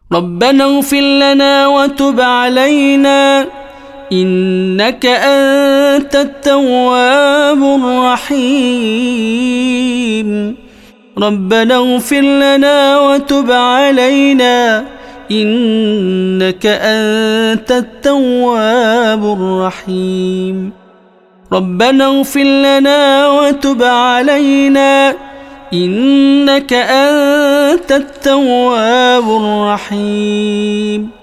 ربنا اغفر لنا وتب علينا إنك أنت التواب الرحيم. ربنا اغفر لنا وتب علينا إنك أنت التواب الرحيم. ربنا اغفر لنا وتب علينا إنك أنت التواب الرحيم.